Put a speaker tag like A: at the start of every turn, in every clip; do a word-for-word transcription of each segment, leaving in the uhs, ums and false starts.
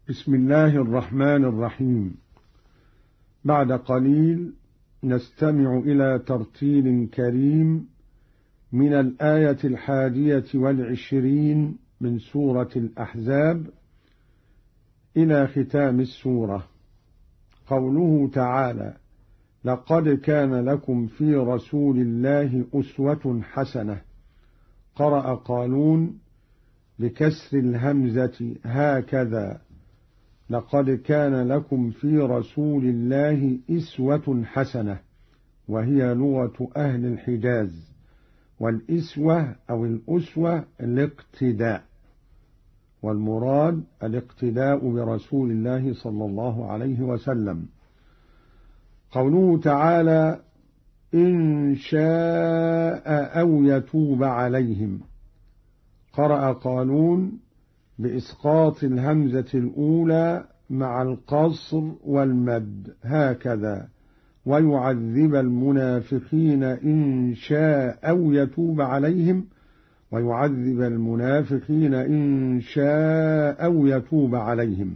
A: بسم الله الرحمن الرحيم. بعد قليل نستمع إلى ترتيل كريم من الآية الحادية والعشرين من سورة الأحزاب إلى ختام السورة. قوله تعالى: لقد كان لكم في رسول الله أسوة حسنة. قرأ قالون بكسر الهمزة هكذا: لقد كان لكم في رسول الله أسوة حسنة، وهي لغة أهل الحجاز، والإسوة أو الأسوة الاقتداء، والمراد الاقتداء برسول الله صلى الله عليه وسلم. قوله تعالى: إن شاء أو يتوب عليهم. قرأ قالون بإسقاط الهمزة الأولى مع القصر والمد هكذا: ويعذب المنافقين إن شاء أو يتوب عليهم، ويعذب المنافقين إن شاء أو يتوب عليهم.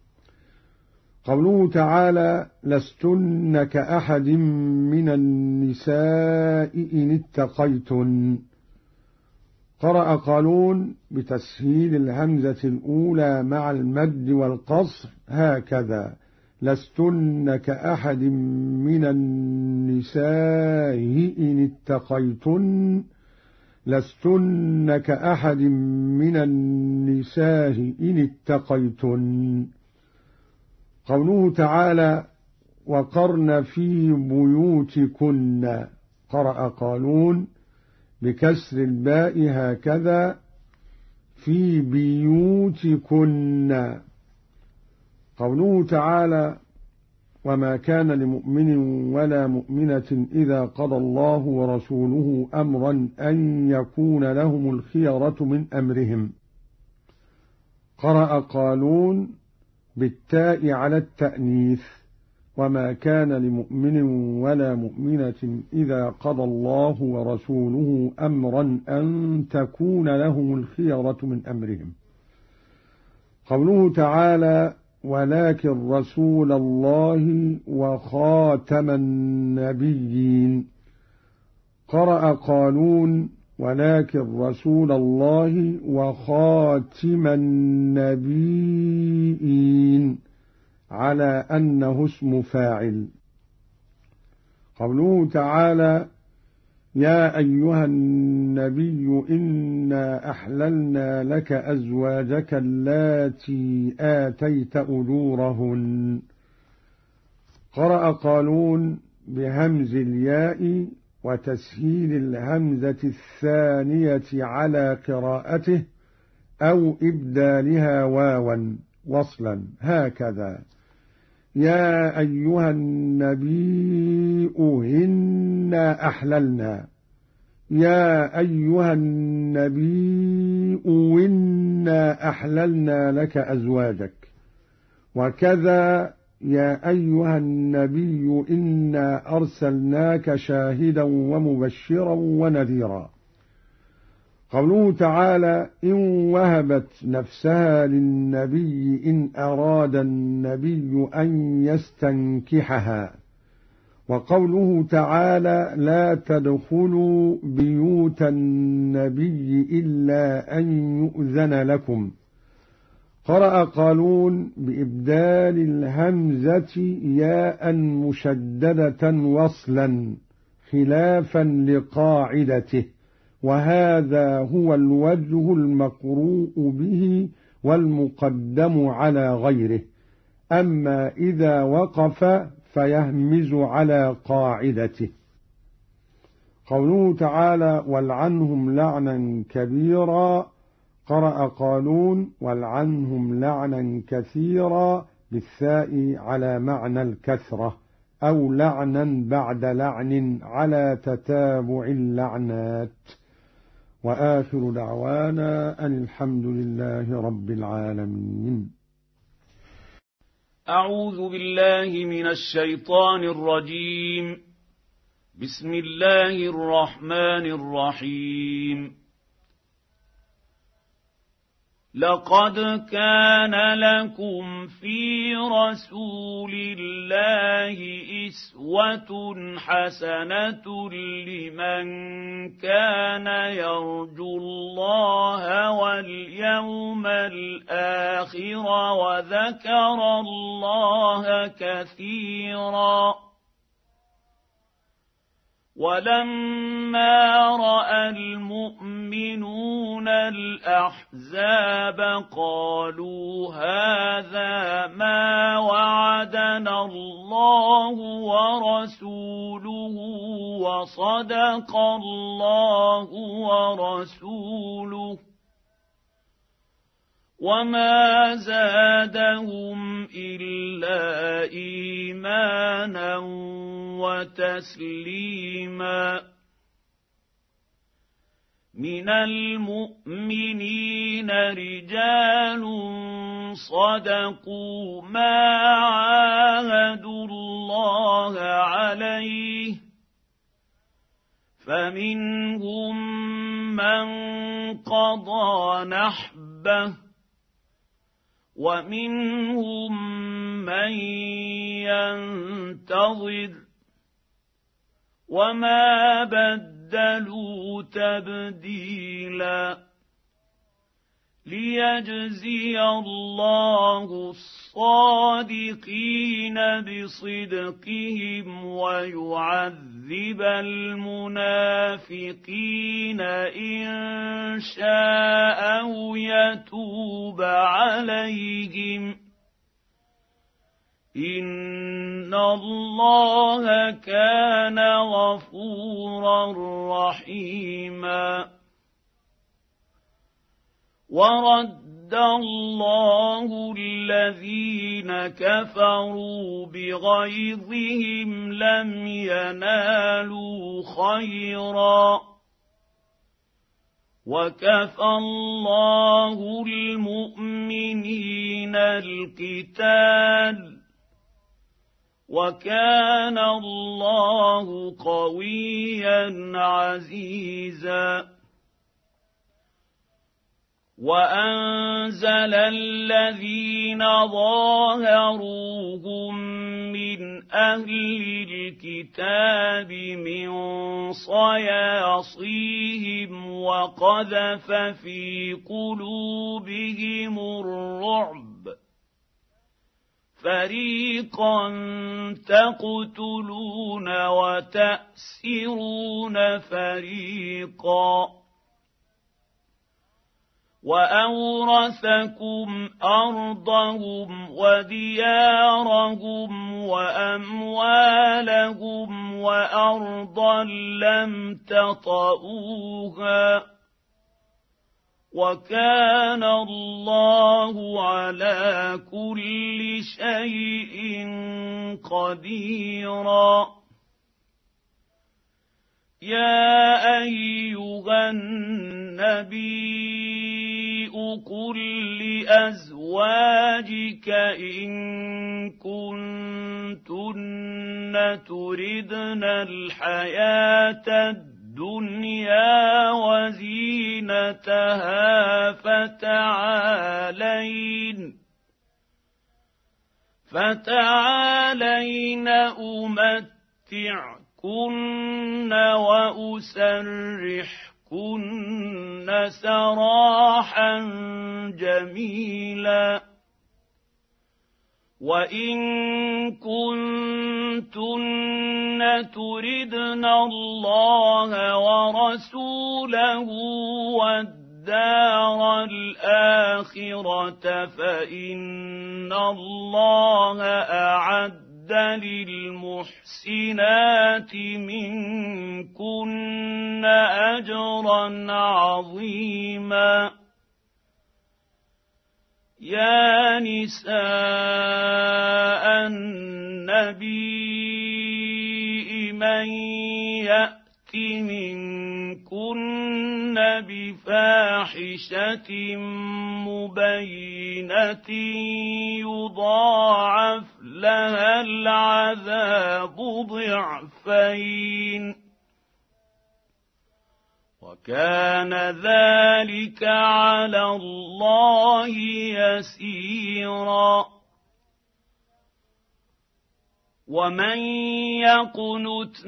A: قوله تعالى: لستن كأحد من النساء إن اتقيتن. قرأ قالون بتسهيل الهمزة الأولى مع المد والقصر هكذا: لستن كأحد من النساء إن اتقيتن، لستن كأحد من النساء إن اتقيتن. قوله تعالى: وقرن في بيوتكن. قرأ قالون بكسر الباء هكذا: في بيوتكن. قوله تعالى: وما كان لمؤمن ولا مؤمنة إذا قضى الله ورسوله أمرا أن يكون لهم الخيرة من أمرهم. قرأ قالون بالتاء على التأنيث: وما كان لمؤمن ولا مؤمنة إذا قضى الله ورسوله أمرا أن تكون لهم الخيرة من أمرهم. قوله تعالى: ولكن رسول الله وخاتم النبيين. قرأ قالون ولكن رسول الله وخاتم النبيين على أنه اسم فاعل. قوله تعالى: يا أيها النبي إنا أحللنا لك أزواجك اللاتي آتيت أجورهن. قرأ قالون بهمز الياء وتسهيل الهمزة الثانية على قراءته أو إبدالها واوا وصلا هكذا: يا أيها النبي إنا أحللنا، يا أيها النبي إنا أحللنا لك أزواجك. وكذا يا أيها النبي إنا أرسلناك شاهدا ومبشرا ونذيرا. قوله تعالى: إن وهبت نفسها للنبي إن أراد النبي أن يستنكحها. وقوله تعالى: لا تدخلوا بيوت النبي إلا أن يؤذن لكم. قرأ قالون بإبدال الهمزة ياء مشددة وصلا خلافا لقاعدته، وهذا هو الوجه المقروء به والمقدم على غيره، أما إذا وقف فيهمز على قاعدته. قوله تعالى: والعنهم لعنا كبيرا. قرأ قالون والعنهم لعنا كثيرا بالثاء على معنى الكثرة، أو لعنا بعد لعن على تتابع اللعنات. وآخر دعوانا أن الحمد لله رب العالمين.
B: أعوذ بالله من الشيطان الرجيم. بسم الله الرحمن الرحيم. لقد كان لكم في رسول الله أسوة حسنة لمن كان يرجو الله واليوم الآخر وذكر الله كثيرا. ولما رأى المؤمنون الأحزاب قالوا هذا ما وعدنا الله ورسوله وصدق الله ورسوله وما زادهم إلا إيمانا وتسليما. من المؤمنين رجال صدقوا ما عاهدوا الله عليه فمنهم من قضى نحبه ومنهم من ينتظر وما بدلوا تبديلا. ليجزي الله الصادقين بصدقهم ويعذب المنافقين إن شاء أو يتوب عليهم إن الله كان غفورا رحيما. ورد الله الذين كفروا بغيظهم لم ينالوا خيرا وكفى الله المؤمنين القتال وكان الله قويا عزيزا. وأنزل الذين ظاهروهم من أهل الكتاب من صياصيهم وقذف في قلوبهم الرعب فريقا تقتلون وتأسرون فريقا وأورثكم أرضهم وديارهم وأموالهم وأرضا لم تطئوها وكان الله على كل شيء قديرا. يا أيها النبي قل لأزواجك إن كنتن تردن الحياة الدنيا وزينتها فتعالين فتعالين أمتعكن وأسرحكن سراحا جميلا. وإن كنتن تردن الله ورسوله والدار الآخرة فإن الله أعد للمحسنات منكن أجرا عظيما. يا نساء النبي من يأت منكن بفاحشة مبينة يضاعف لها العذاب ضعفين وكان ذلك على الله يسيرا ومن يقنت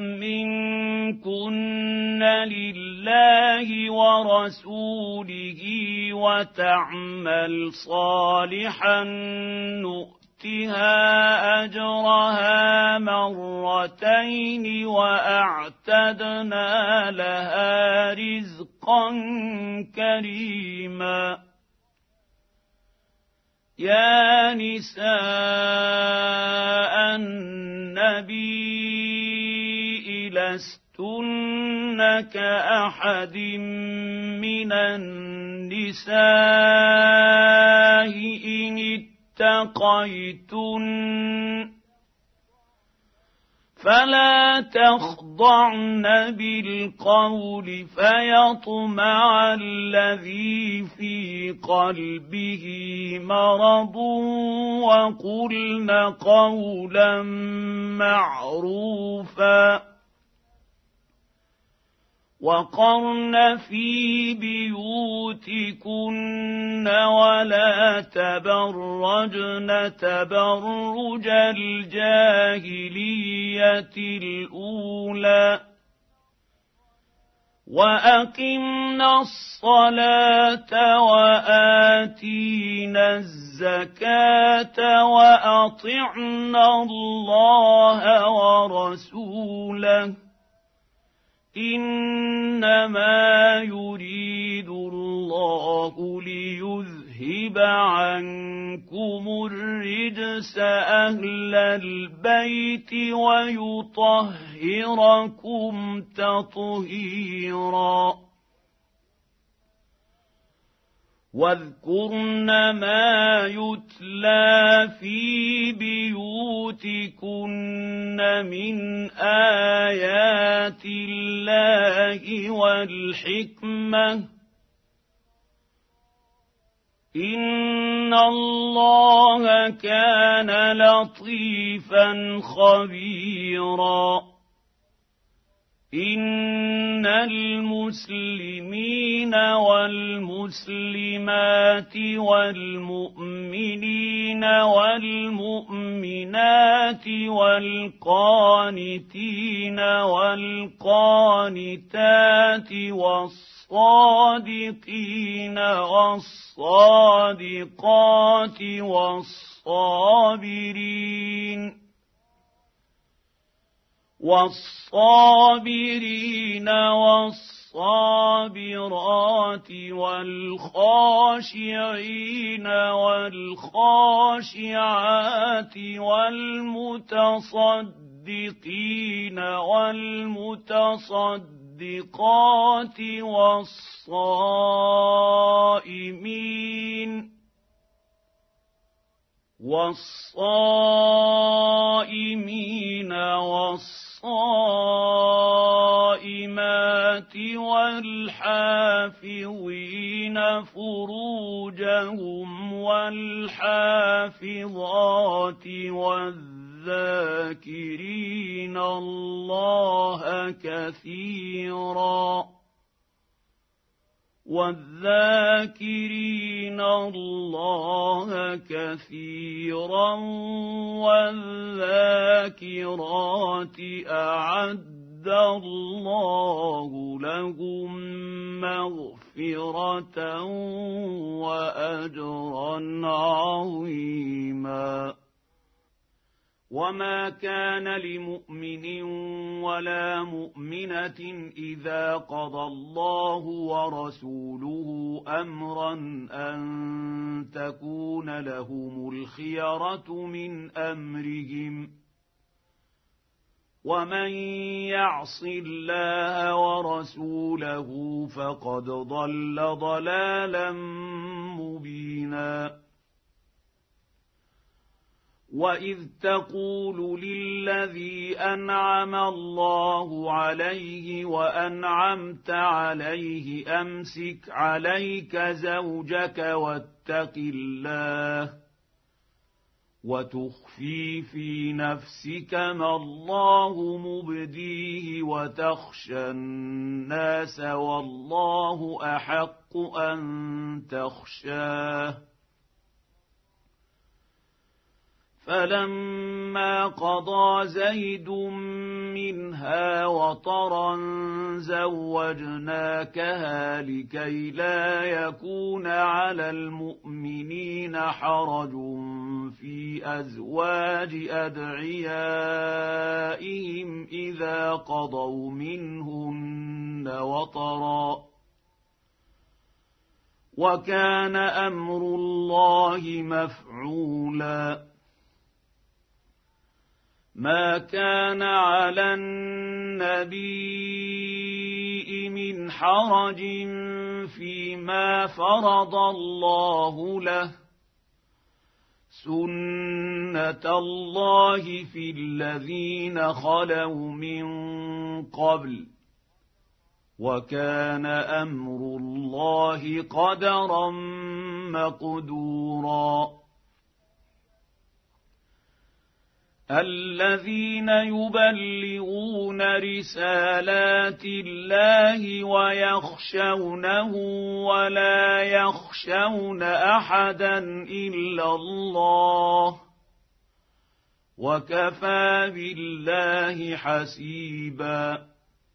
B: منكن لله ورسوله وتعمل صالحا نؤتها أجرها مرتين وأعتدنا لها رزقا كريما يا نساء النبي لستن كأحد من النساء إن اتقيتن فلا تخضعن بالقول فيطمع الذي في قلبه مرض وقلن قولا معروفا وقرن في بيوتكن ولا تبرجن تبرج الجاهلية الأولى وأقمنا الصلاة وآتينا الزكاة وأطعنا الله ورسوله إنما يريد الله ليذهب عنكم الرجس أهل البيت ويطهركم تطهيرا واذكرن ما يتلى في بيوتكن من آيات الله والحكمة إن الله كان لطيفا خبيرا إن المسلمين والمسلمات والمؤمنين والمؤمنات والقانتين والقانتات والصادقين والصادقات والصابرين والصابرين والصابرات والخاشعين والخاشعات والمتصدقين والمتصدقات والصائمين والصائمين والصائمات والحافظين فروجهم والحافظات والذاكرين الله كثيرا والذاكرين الله كثيرا والذاكرات أعد الله لهم مغفرة وأجرا عظيما وما كان لمؤمن ولا مؤمنة إذا قضى الله ورسوله أمرا أن تكون لهم الخيرة من أمرهم ومن يعص الله ورسوله فقد ضل ضلالا مبينا وإذ تقول للذي أنعم الله عليه وأنعمت عليه أمسك عليك زوجك واتق الله وتخفي في نفسك ما الله مبديه وتخشى الناس والله أحق أن تخشاه. فلما قضى زيد منها وطرا زوجناكها لكي لا يكون على المؤمنين حرج في أزواج أدعيائهم إذا قضوا منهن وطرا وكان أمر الله مفعولا. ما كان على النبي من حرج فيما فرض الله له سنة الله في الذين خلوا من قبل وكان أمر الله قدرا مقدورا. الذين يبلغون رسالات الله ويخشونه ولا يخشون أحدا إلا الله وكفى بالله حسيبا.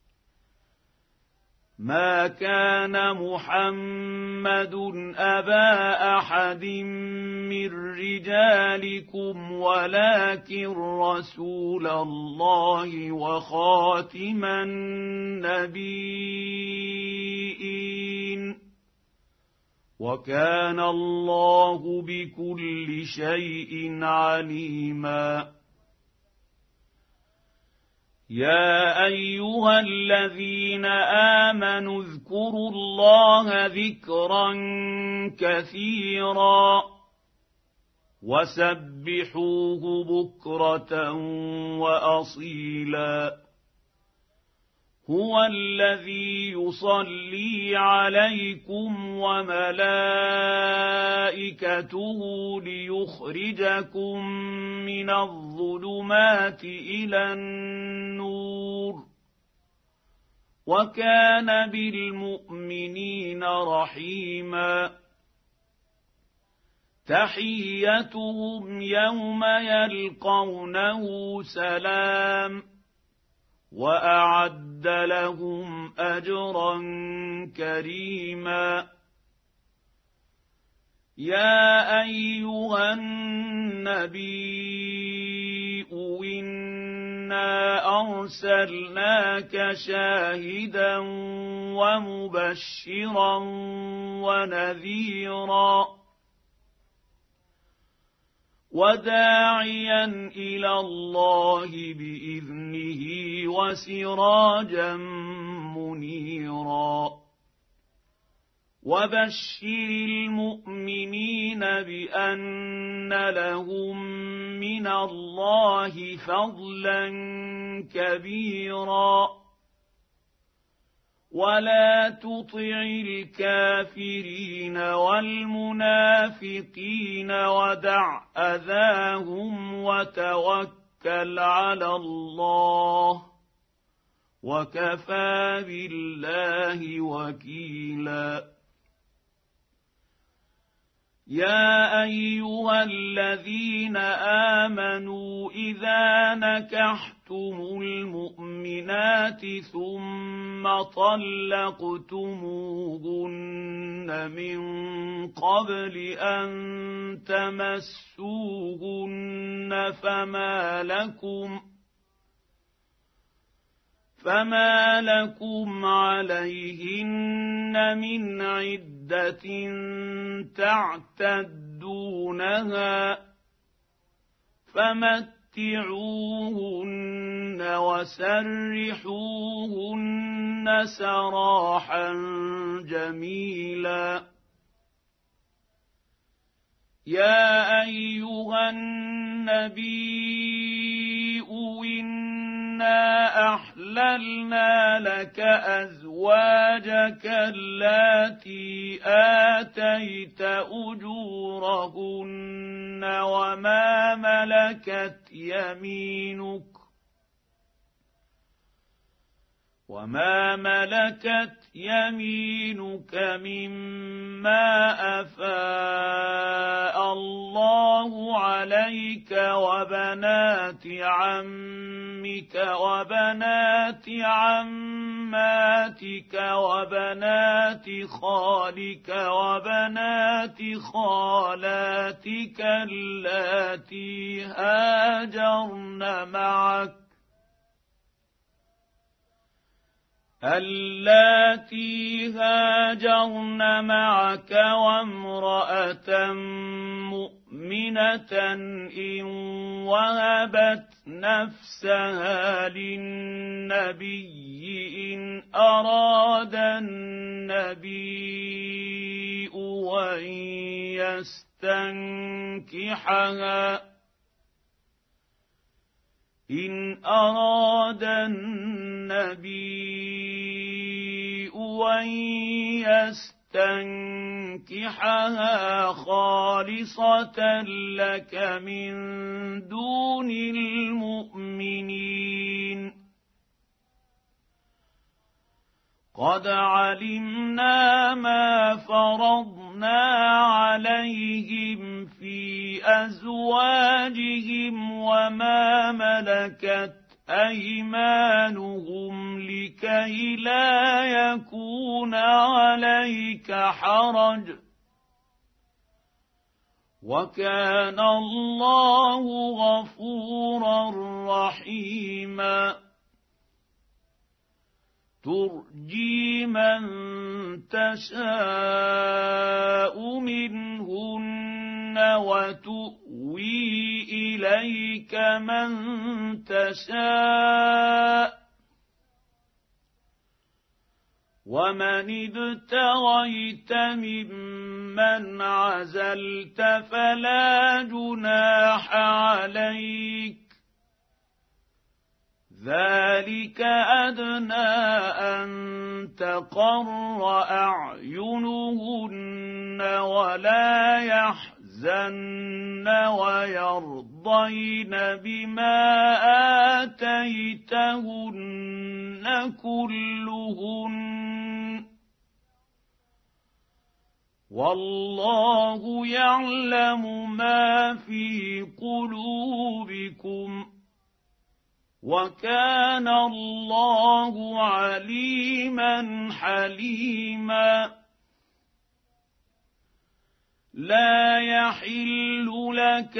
B: ما كان محمد أبا أحد من رجالكم ولكن رسول الله وخاتم النبيين وكان الله بكل شيء عليما. يا أيها الذين آمنوا اذكروا الله ذكرا كثيرا وسبحوه بكرة وأصيلا. هو الذي يصلي عليكم وملائكته ليخرجكم من الظلمات إلى النور وكان بالمؤمنين رحيما. تحيتهم يوم يلقونه سلام وأعد لهم أجرا كريما. يا أيها النبي إنا أرسلناك شاهدا ومبشرا ونذيرا وداعيا إلى الله بإذنه وسراجا منيرا. وبشر المؤمنين بأن لهم من الله فضلا كبيرا ولا تطع الكافرين والمنافقين ودع أذاهم وتوكل على الله وكفى بالله وكيلا. يا أيها الذين آمنوا إذا نكحتم المؤمنات ثم طلقتموهن من قبل أن تمسوهن فما لكم فما لكم عليهن من عدة تعتدونها فمتعوهن وسرحوهن سراحا جميلا. يا أيها النبي إنا أحللنا لك أزواجك اللاتي آتيت أجورهن وما ملكت يمينك وما ملكت يمينك مما أفاء الله عليك وبنات عمك وبنات عماتك وبنات خالك وبنات خالاتك اللاتي هاجرن معك اللاتي هاجرن معك وامرأة مؤمنة إن وهبت نفسها للنبي إن أراد النبي أن يستنكحها إن أراد النبي أن يستنكحها خالصة لك من دون المؤمنين قد علمنا ما فرضنا عليهم في أزواجهم وما ملكت أيمانهم لكي لا يكون عليك حرج وكان الله غفورا رحيما ترجي من تشاء منهن وتؤوي إليك من تشاء ومن ابتغيت ممن عزلت فلا جناح عليك ذلك أدنى أن تقر أعينهن ولا يحزن ويرضين بما آتيتهن كلهن والله يعلم ما في قلوبكم وكان الله عليما حليما لا يحل لك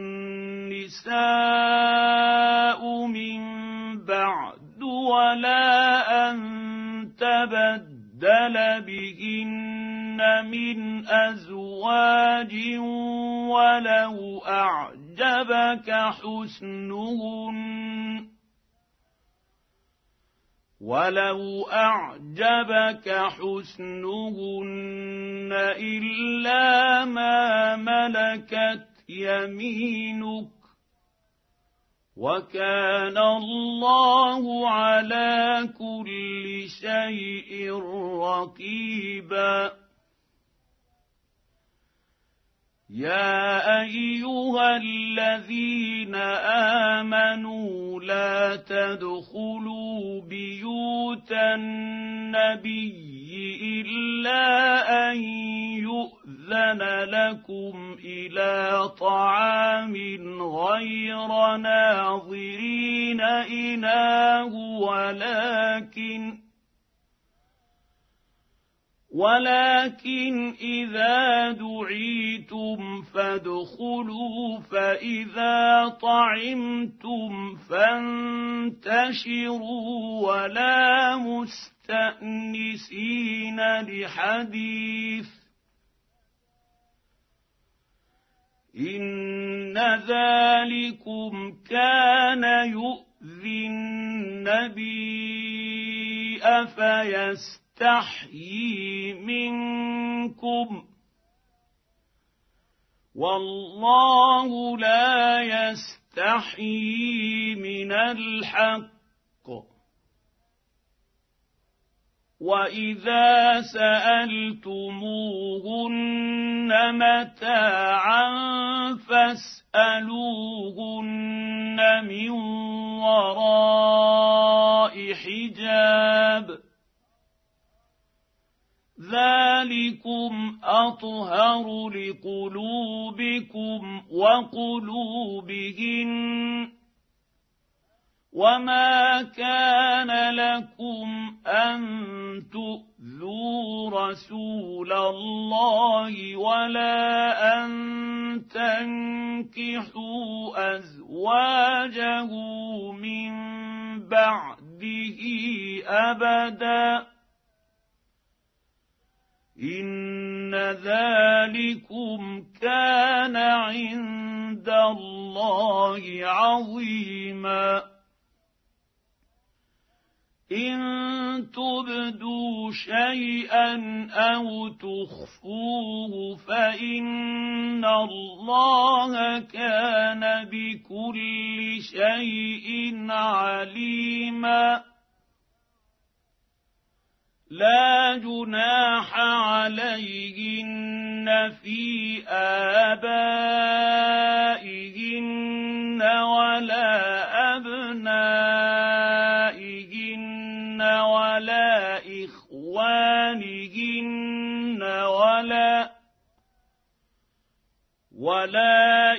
B: النساء من بعد ولا أن تبدل بهن من أزواج ولو أعجبك حسنهن ولو أعجبك حسنهن إلا ما ملكت يمينك وكان الله على كل شيء رقيبا يا أيها الذين آمنوا لا تدخلوا بيوت النبي إلا أن يؤذن لكم إلى طعام غير ناظرين إناه ولكن ولكن إذا دعيتم فادخلوا فإذا طعمتم فانتشروا ولا مستأنسين لحديث إن ذلكم كان يؤذي النبي أفيستحيي يستحيي منكم والله لا يستحيي من الحق وإذا سألتموهن متاعا فاسألوهن من وراء حجاب ذلكم أطهر لقلوبكم وقلوبهن وما كان لكم أن تؤذوا رسول الله ولا أن تنكحوا أزواجه من بعده أبدا إن ذلكم كان عند الله عظيما إن تبدوا شيئا أو تخفوه فإن الله كان بكل شيء عليما لا جناح عليهن في آبائهن ولا أبنائهن ولا إخوانهن ولا ولا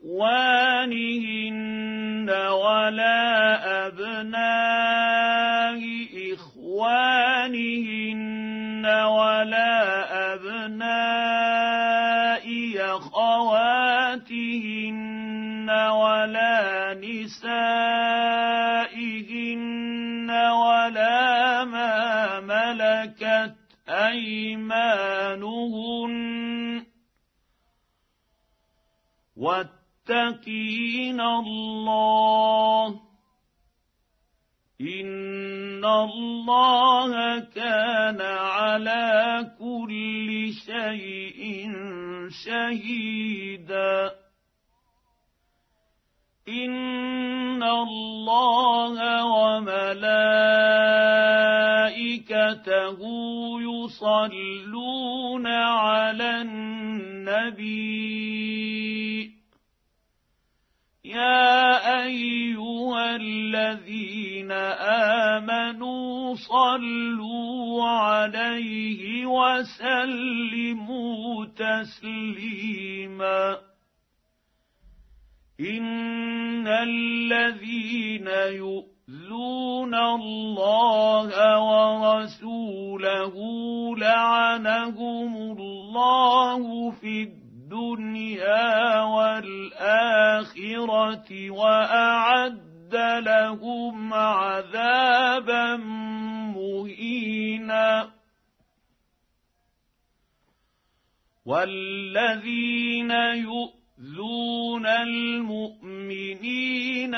B: إخوانهن ولا أبناء إخوانهن ولا أبناء أخواتهن ولا نسائهن ولا ما ملكت أيمانهن واتقين الله إن الله كان على كل شيء شهيدا إن الله وملائكته يصلون على النبي يا أيها الذين آمنوا صلوا عليه وسلموا تسليما إن الذين يؤذون الله ورسوله لعنهم الله في الدنيا الدنيا والآخرة وأعد لهم عذابا مهينا والذين يؤذون المؤمنين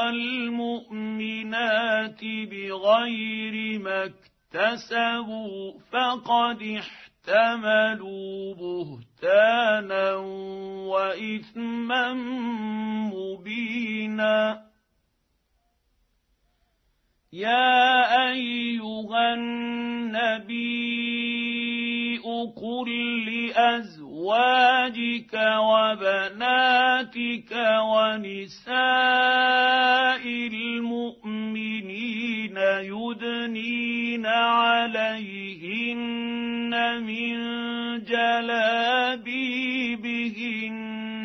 B: والمؤمنات بغير ما اكتسبوا فقد احتملوا بهتانا وإثما مبينا يا أيها النبي قل لأزواجك وبناتك ونساء المؤمنين يدنين عليهن من جلابيبهن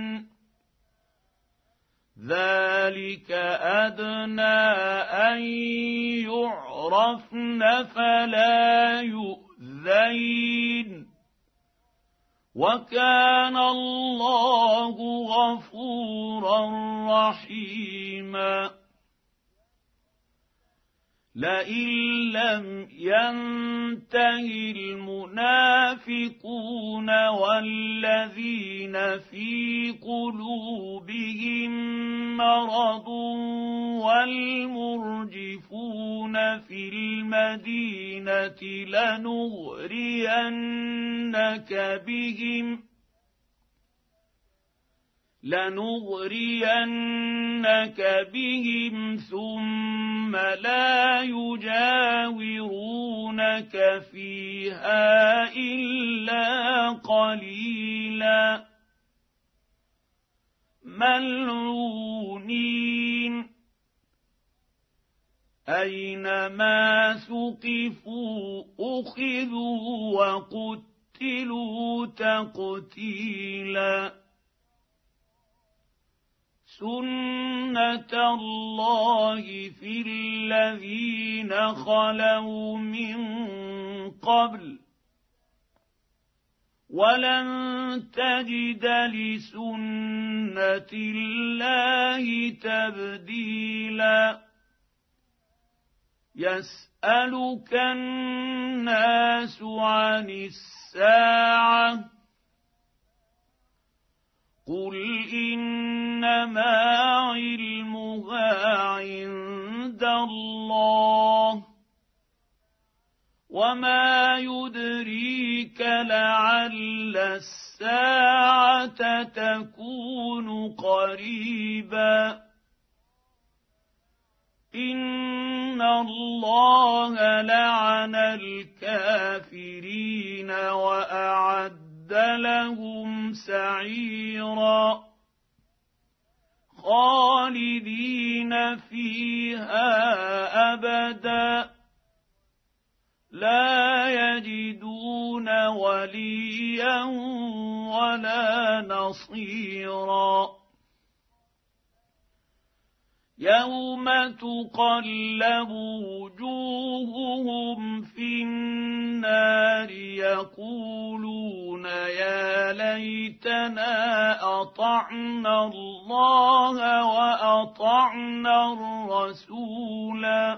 B: ذلك أدنى أن يعرفن فلا يؤذين وكان الله غفورا رحيما لئن لم ينته المنافقون والذين في قلوبهم مرض والمرجفون في المدينة لنغرينك بهم لنغرينك بهم ثم لا يجاورونك فيها إلا قليلا ملعونين أينما ثقفوا أخذوا وقتلوا تقتيلا سنة الله في الذين خلوا من قبل ولن تجد لسنة الله تبديلا يسألك الناس عن الساعة قل إنما علمها عند الله وما يدريك لعل الساعة تكون قريبا إن الله لعن الكافرين وأعد لهم سعيرا خالدين فيها أبدا لا يجدون وليا ولا نصيرا يوم تقلب وجوههم في النار يقولون يا ليتنا أطعنا الله وأطعنا الرسولا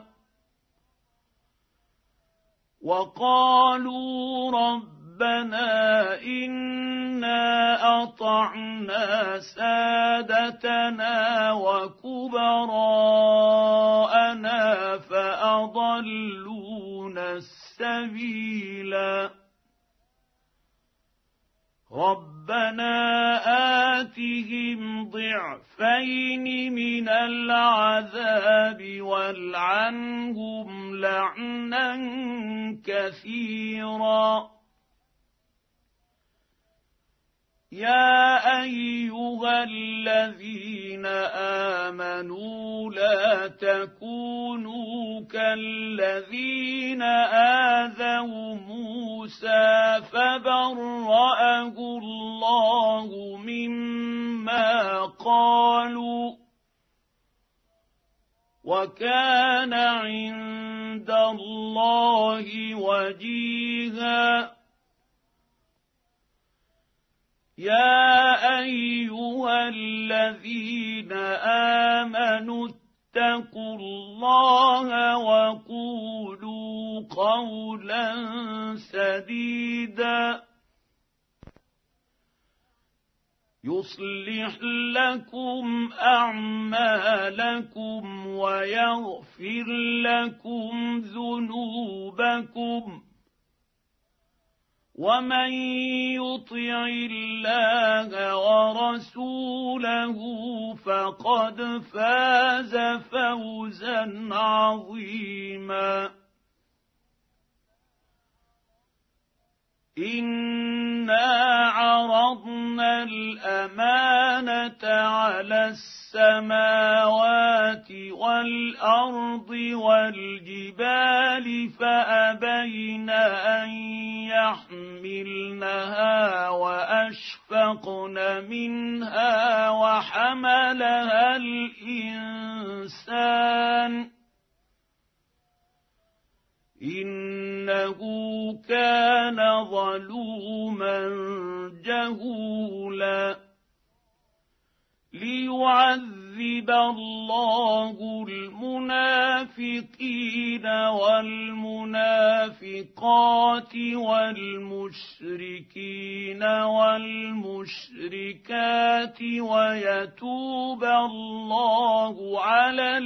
B: وقالوا ربنا إنا أطعنا سادتنا وكبراءنا فأضلونا السبيلا ربنا آتهم ضعفين من العذاب والعنهم لعنا كثيرا يا أيها الذين آمنوا لا تكونوا كالذين آذوا موسى فبرأه الله مما قالوا وكان عند الله وجيها يا أيها الذين آمنوا اتقوا الله وقولوا قولا سديدا يصلح لكم أعمالكم ويغفر لكم ذنوبكم ومن يطع الله ورسوله فقد فاز فوزا عظيما إنا عرضنا الأمانة على السماوات والأرض والجبال فأبين أن يحملنها وأشفقن منها وحملها الإنسان إنه كان ظلوما جهولا ليعذب الله المنافقين والمنافقات والمشركين والمشركات ويتوب الله على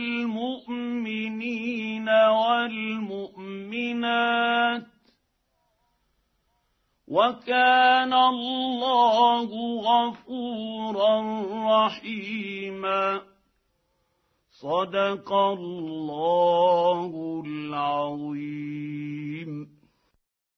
B: المؤمنين والمؤمنات وكان الله غفورا رحيما. صدق الله العظيم.